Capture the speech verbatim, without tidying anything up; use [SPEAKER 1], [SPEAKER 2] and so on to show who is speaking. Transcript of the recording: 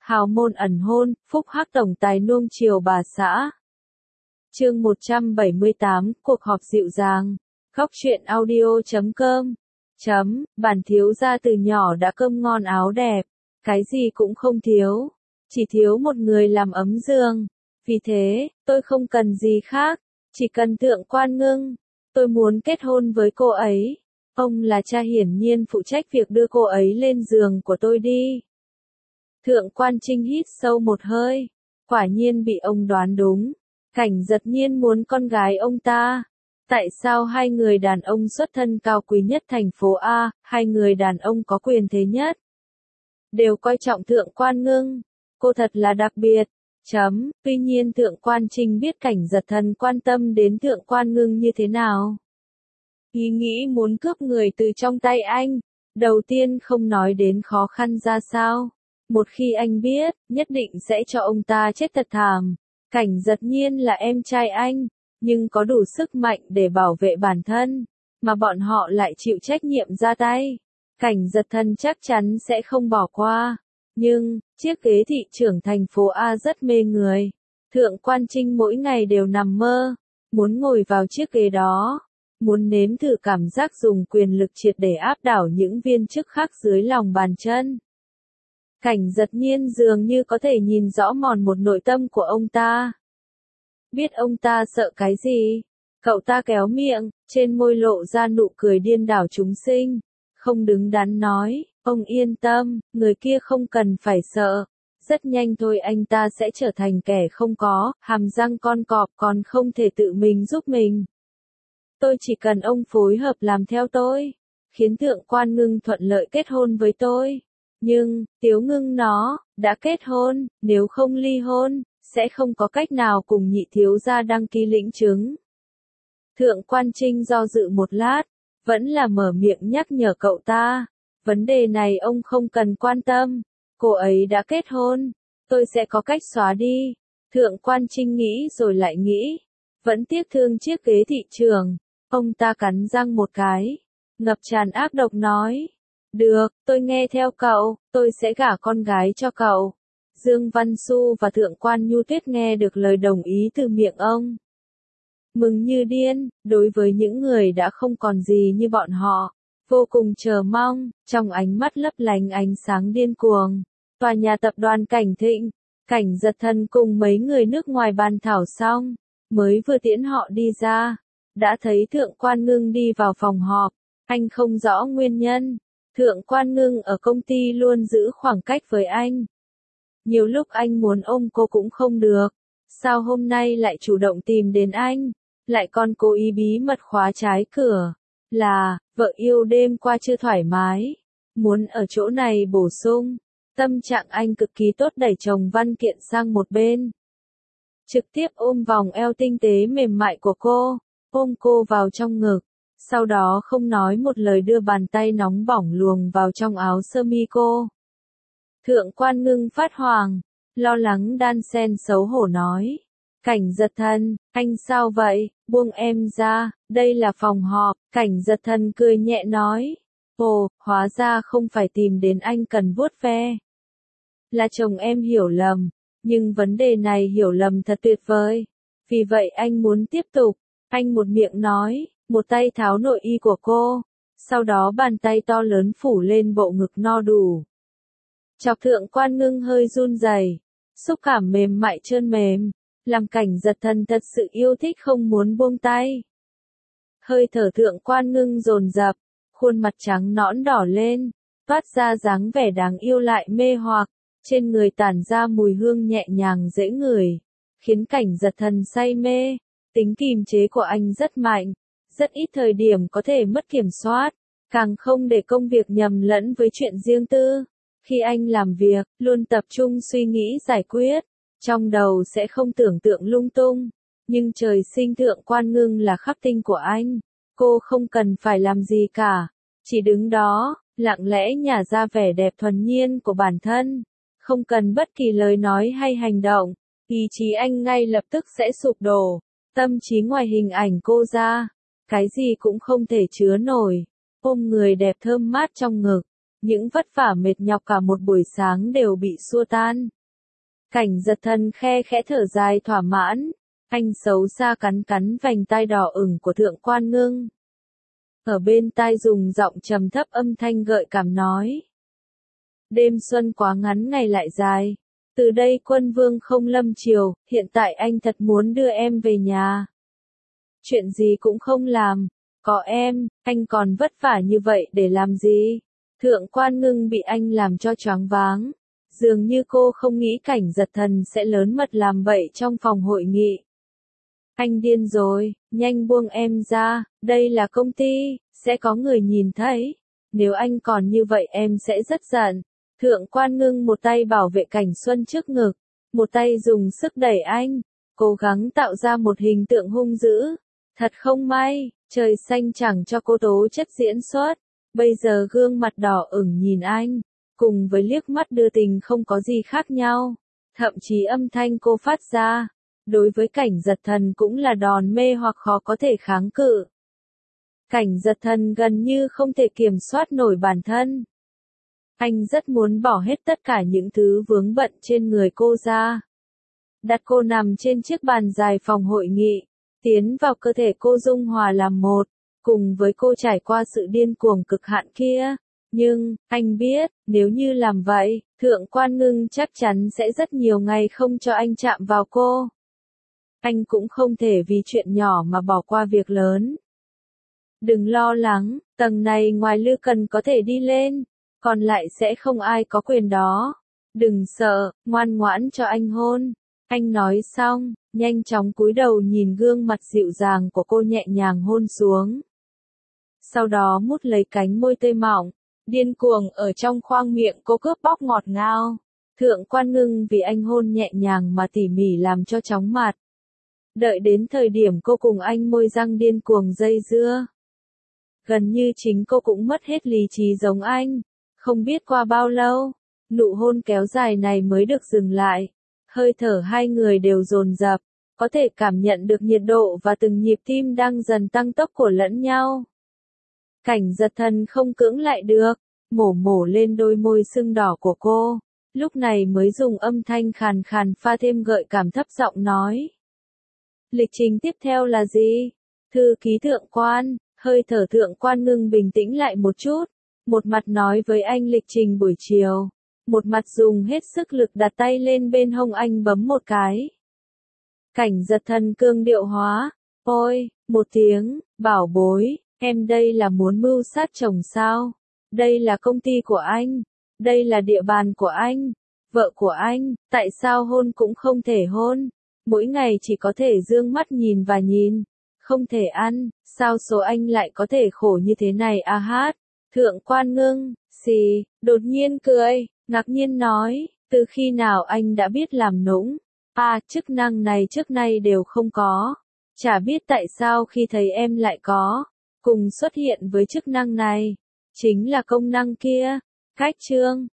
[SPEAKER 1] hào môn ẩn hôn, phúc hắc tổng tài nuông chiều bà xã. Chương một trăm bảy mươi tám, cuộc họp dịu dàng. Góc truyện audio chấm com. Chấm, bản thiếu gia từ nhỏ đã cơm ngon áo đẹp, cái gì cũng không thiếu, chỉ thiếu một người làm ấm giường. Vì thế, tôi không cần gì khác, chỉ cần Thượng Quan Ngưng. Tôi muốn kết hôn với cô ấy. Ông là cha hiển nhiên phụ trách việc đưa cô ấy lên giường của tôi đi. Thượng Quan Trinh hít sâu một hơi, quả nhiên bị ông đoán đúng. Cảnh Giật Nhiên muốn con gái ông ta. Tại sao hai người đàn ông xuất thân cao quý nhất thành phố A, hai người đàn ông có quyền thế nhất, đều coi trọng Thượng Quan Ngưng? Cô thật là đặc biệt. Chấm, tuy nhiên Thượng Quan Trinh biết Cảnh Giật Thần quan tâm đến Thượng Quan Ngưng như thế nào. Ý nghĩ muốn cướp người từ trong tay anh, đầu tiên không nói đến khó khăn ra sao. Một khi anh biết, nhất định sẽ cho ông ta chết thật thảm. Cảnh Giật Nhiên là em trai anh, nhưng có đủ sức mạnh để bảo vệ bản thân, mà bọn họ lại chịu trách nhiệm ra tay. Cảnh Giật Thần chắc chắn sẽ không bỏ qua. Nhưng, chiếc ghế thị trưởng thành phố A rất mê người. Thượng Quan Trinh mỗi ngày đều nằm mơ, muốn ngồi vào chiếc ghế đó, muốn nếm thử cảm giác dùng quyền lực triệt để áp đảo những viên chức khác dưới lòng bàn chân. Cảnh Giật Nhiên dường như có thể nhìn rõ mòn một nội tâm của ông ta. Biết ông ta sợ cái gì? Cậu ta kéo miệng, trên môi lộ ra nụ cười điên đảo chúng sinh, không đứng đắn nói, ông yên tâm, người kia không cần phải sợ. Rất nhanh thôi anh ta sẽ trở thành kẻ không có, hàm răng con cọp còn không thể tự mình giúp mình. Tôi chỉ cần ông phối hợp làm theo tôi, khiến Thượng Quan Ngưng thuận lợi kết hôn với tôi. Nhưng, Tiếu Ngưng nó, đã kết hôn, nếu không ly hôn, sẽ không có cách nào cùng nhị thiếu gia đăng ký lĩnh chứng. Thượng Quan Trinh do dự một lát, vẫn là mở miệng nhắc nhở cậu ta. Vấn đề này ông không cần quan tâm, cô ấy đã kết hôn, tôi sẽ có cách xóa đi. Thượng Quan Trinh nghĩ rồi lại nghĩ, vẫn tiếc thương chiếc ghế thị trường. Ông ta cắn răng một cái, ngập tràn ác độc nói, được, tôi nghe theo cậu, tôi sẽ gả con gái cho cậu. Dương Văn Xu và Thượng Quan Nhu Tuyết nghe được lời đồng ý từ miệng ông, mừng như điên. Đối với những người đã không còn gì như bọn họ, vô cùng chờ mong, trong ánh mắt lấp lánh ánh sáng điên cuồng. Tòa nhà tập đoàn Cảnh Thịnh, Cảnh Giật Thần cùng mấy người nước ngoài bàn thảo xong, mới vừa tiễn họ đi ra, đã thấy Thượng Quan Ngưng đi vào phòng họp. Anh không rõ nguyên nhân, Thượng Quan Ngưng ở công ty luôn giữ khoảng cách với anh. Nhiều lúc anh muốn ôm cô cũng không được. Sao hôm nay lại chủ động tìm đến anh, lại còn cố ý bí mật khóa trái cửa? Là, vợ yêu đêm qua chưa thoải mái, muốn ở chỗ này bổ sung. Tâm trạng anh cực kỳ tốt, đẩy chồng văn kiện sang một bên, trực tiếp ôm vòng eo tinh tế mềm mại của cô, ôm cô vào trong ngực, sau đó không nói một lời đưa bàn tay nóng bỏng luồn vào trong áo sơ mi cô. Thượng Quan Ngưng phát hoảng, lo lắng đan xen xấu hổ nói, Cảnh Giật Thần, anh sao vậy, buông em ra, đây là phòng họp. Cảnh Giật Thần cười nhẹ nói, ồ, hóa ra không phải tìm đến anh cần vuốt ve. Là chồng em hiểu lầm, nhưng vấn đề này hiểu lầm thật tuyệt vời. Vì vậy anh muốn tiếp tục. Anh một miệng nói, một tay tháo nội y của cô, sau đó bàn tay to lớn phủ lên bộ ngực no đủ. Chọc Thượng Quan Ngưng hơi run rẩy, xúc cảm mềm mại trơn mềm, làm Cảnh Giật Thần thật sự yêu thích không muốn buông tay. Hơi thở Thượng Quan Ngưng dồn dập, khuôn mặt trắng nõn đỏ lên, toát ra dáng vẻ đáng yêu lại mê hoặc, trên người tản ra mùi hương nhẹ nhàng dễ ngửi, khiến Cảnh Giật Thần say mê. Tính kiềm chế của anh rất mạnh, rất ít thời điểm có thể mất kiểm soát, càng không để công việc nhầm lẫn với chuyện riêng tư. Khi anh làm việc, luôn tập trung suy nghĩ giải quyết, trong đầu sẽ không tưởng tượng lung tung. Nhưng trời sinh Thượng Quan Ngưng là khắc tinh của anh, cô không cần phải làm gì cả, chỉ đứng đó, lặng lẽ nhả ra vẻ đẹp thuần nhiên của bản thân, không cần bất kỳ lời nói hay hành động, ý chí anh ngay lập tức sẽ sụp đổ. Tâm trí ngoài hình ảnh cô ra, cái gì cũng không thể chứa nổi, ôm người đẹp thơm mát trong ngực, những vất vả mệt nhọc cả một buổi sáng đều bị xua tan. Cảnh Giật Thần khe khẽ thở dài thỏa mãn, anh xấu xa cắn cắn vành tai đỏ ửng của Thượng Quan Ngưng. Ở bên tai dùng giọng trầm thấp âm thanh gợi cảm nói. Đêm xuân quá ngắn ngày lại dài. Từ đây quân vương không lâm triều, hiện tại anh thật muốn đưa em về nhà. Chuyện gì cũng không làm, có em, anh còn vất vả như vậy để làm gì? Thượng Quan Ngưng bị anh làm cho choáng váng. Dường như cô không nghĩ Cảnh Giật Thần sẽ lớn mật làm vậy trong phòng hội nghị. Anh điên rồi, nhanh buông em ra, đây là công ty, sẽ có người nhìn thấy. Nếu anh còn như vậy em sẽ rất giận. Thượng Quan Ngưng một tay bảo vệ Cảnh Xuân trước ngực, một tay dùng sức đẩy anh, cố gắng tạo ra một hình tượng hung dữ. Thật không may, trời xanh chẳng cho cô tố chất diễn xuất. Bây giờ gương mặt đỏ ửng nhìn anh, cùng với liếc mắt đưa tình không có gì khác nhau. Thậm chí âm thanh cô phát ra, đối với Cảnh Giật Thần cũng là đòn mê hoặc khó có thể kháng cự. Cảnh Giật Thần gần như không thể kiểm soát nổi bản thân. Anh rất muốn bỏ hết tất cả những thứ vướng bận trên người cô ra. Đặt cô nằm trên chiếc bàn dài phòng hội nghị, tiến vào cơ thể cô dung hòa làm một, cùng với cô trải qua sự điên cuồng cực hạn kia. Nhưng, anh biết, nếu như làm vậy, Thượng Quan Ngưng chắc chắn sẽ rất nhiều ngày không cho anh chạm vào cô. Anh cũng không thể vì chuyện nhỏ mà bỏ qua việc lớn. Đừng lo lắng, tầng này ngoài Lư Cần có thể đi lên, còn lại sẽ không ai có quyền đó. Đừng sợ, ngoan ngoãn cho anh hôn. Anh nói xong, nhanh chóng cúi đầu nhìn gương mặt dịu dàng của cô nhẹ nhàng hôn xuống. Sau đó mút lấy cánh môi tươi mọng, điên cuồng ở trong khoang miệng cô cướp bóc ngọt ngào. Thượng Quan Ngưng vì anh hôn nhẹ nhàng mà tỉ mỉ làm cho chóng mặt. Đợi đến thời điểm cô cùng anh môi răng điên cuồng dây dưa. Gần như chính cô cũng mất hết lý trí giống anh. Không biết qua bao lâu, nụ hôn kéo dài này mới được dừng lại. Hơi thở hai người đều dồn dập, có thể cảm nhận được nhiệt độ và từng nhịp tim đang dần tăng tốc của lẫn nhau. Cảnh Giật Thần không cưỡng lại được, mổ mổ lên đôi môi sưng đỏ của cô, lúc này mới dùng âm thanh khàn khàn pha thêm gợi cảm thấp giọng nói. Lịch trình tiếp theo là gì? Thư ký Thượng Quan, hơi thở Thượng Quan Ngưng bình tĩnh lại một chút, một mặt nói với anh lịch trình buổi chiều, một mặt dùng hết sức lực đặt tay lên bên hông anh bấm một cái. Cảnh Giật Thần cương điệu hóa, ôi, một tiếng, bảo bối, em đây là muốn mưu sát chồng sao? Đây là công ty của anh, đây là địa bàn của anh, vợ của anh, tại sao hôn cũng không thể hôn? Mỗi ngày chỉ có thể dương mắt nhìn và nhìn, không thể ăn, sao số anh lại có thể khổ như thế này a hát? Thượng Quan Ngưng, xì, đột nhiên cười, ngạc nhiên nói, từ khi nào anh đã biết làm nũng? À, chức năng này trước nay đều không có. Chả biết tại sao khi thấy em lại có, cùng xuất hiện với chức năng này. Chính là công năng kia. Cách chương,